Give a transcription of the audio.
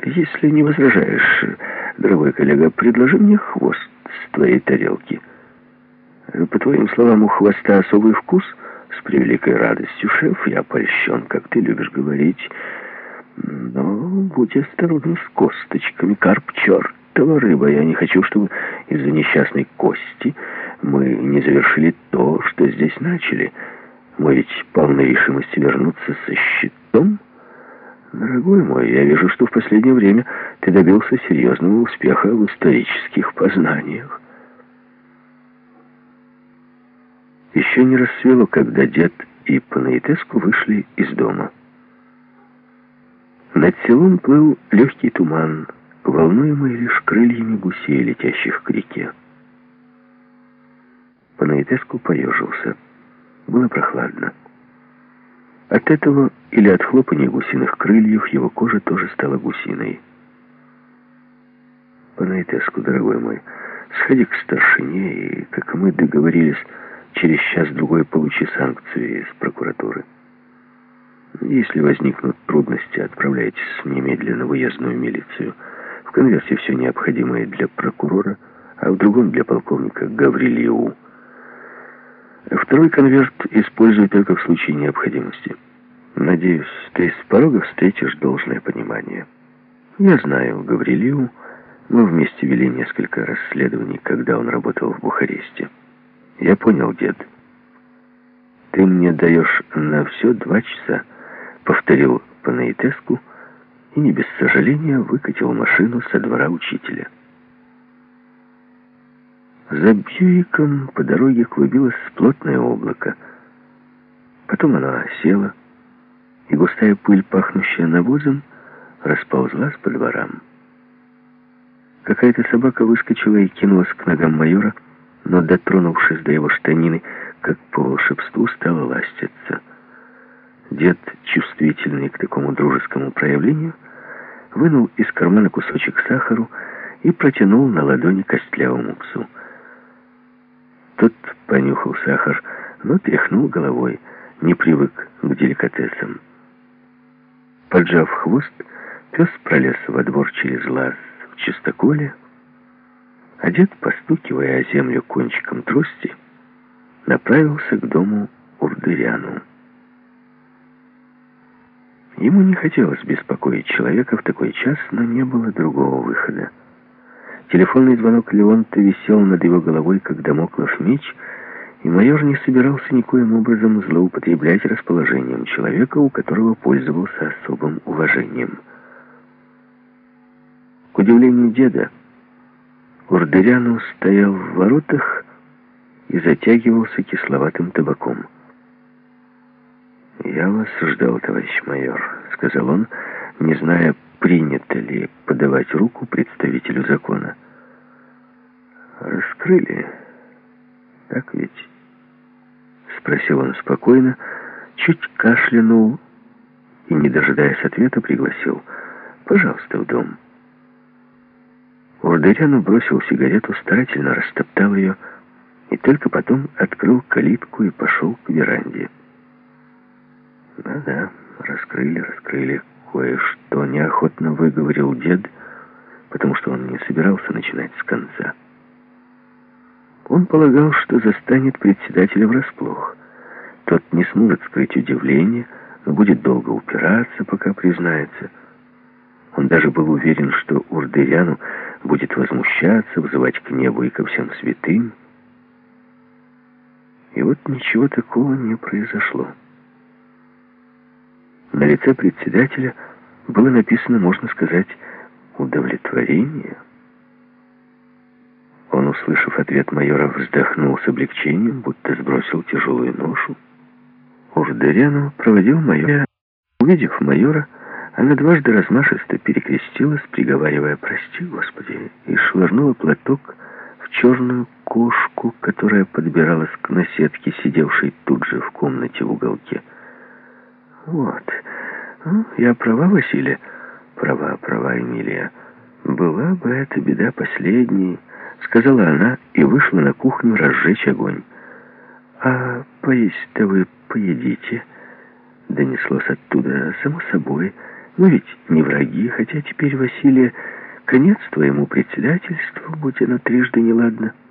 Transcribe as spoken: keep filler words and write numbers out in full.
Если не возражаешь, дорогой коллега, предложи мне хвост с твоей тарелки. По твоим словам, у хвоста особый вкус? С превеликой радостью, шеф, я польщен, как ты любишь говорить. Но будь осторожен с косточками. Карп — чертова рыба. Я не хочу, чтобы из-за несчастной кости мы не завершили то, что здесь начали. Мы ведь полны решимости вернуться со щитом. Дорогой мой, я вижу, что в последнее время ты добился серьезного успеха в исторических познаниях. Еще не рассвело, когда дед и Панаитеску вышли из дома. Над селом плыл легкий туман, волнуемый лишь крыльями гусей, летящих к реке. Панаитеску поежился. Было прохладно. От этого или от хлопания гусиных крыльев его кожа тоже стала гусиной. Панаитеску, дорогой мой, сходи к старшине и, как мы договорились, через час-другой получи санкции из прокуратуры. Если возникнут трудности, отправляйтесь немедленно в уездную милицию. В конверте все необходимое для прокурора, а в другом для полковника Гаврилиу. Второй конверт используй только в случае необходимости. Надеюсь, ты с порога встретишь должное понимание. Я знаю Гаврилиу. Мы вместе вели несколько расследований, когда он работал в Бухаресте. Я понял, дед. Ты мне даешь на все два часа, повторил Панаитеску и не без сожаления выкатил машину со двора учителя. За Бьюиком по дороге клубилось плотное облако. Потом оно осело, и густая пыль, пахнущая навозом, расползлась по дворам. Какая-то собака выскочила и кинулась к ногам майора, но, дотронувшись до его штанины, как по волшебству, стала ластиться. Дед, чувствительный к такому дружескому проявлению, вынул из кармана кусочек сахару и протянул на ладони костлявому псу. Тот понюхал сахар, но тряхнул головой, не привык к деликатесам. Поджав хвост, пес пролез во двор через лаз в чистоколе, а дед, постукивая о землю кончиком трости, направился к дому Урдыряну. Ему не хотелось беспокоить человека в такой час, но не было другого выхода. Телефонный звонок Леонта висел над его головой, как дамоклов меч, и майор не собирался никоим образом злоупотреблять расположением человека, у которого пользовался особым уважением. К удивлению деда, Урдыряну стоял в воротах и затягивался кисловатым табаком. «Я вас ждал, товарищ майор», — сказал он, не зная, принято ли подавать руку представителю закона. «Раскрыли, так ведь?» — спросил он спокойно, чуть кашлянул и, не дожидаясь ответа, пригласил: «Пожалуйста, в дом». Урдыряну бросил сигарету, старательно растоптал ее и только потом открыл калитку и пошел к веранде. «Да-да, раскрыли, раскрыли. Кое-что неохотно выговорил дед, потому что он не собирался начинать с конца. Он полагал, что застанет председателя врасплох. Тот не сможет скрыть удивление, но будет долго упираться, пока признается. Он даже был уверен, что Урдыряну будет возмущаться, взывать к небу и ко всем святым. И вот ничего такого не произошло. На лице председателя было написано, можно сказать, удовлетворение. Он, услышав ответ майора, вздохнул с облегчением, будто сбросил тяжелую ношу. Урдыряну проводил майора. Увидев майора, она дважды размашисто перекрестилась, приговаривая «Прости, Господи», и швырнула платок в черную кошку, которая подбиралась к наседке, сидевшей тут же в комнате в уголке. «Вот. Ну, я права, Василий?» «Права, права, Эмилия. Была бы эта беда последней», — сказала она и вышла на кухню разжечь огонь. «А поесть-то вы поедите?» — донеслось оттуда. «Само собой. Мы ведь не враги, хотя теперь, Василия, конец твоему председательству, будь оно трижды неладно.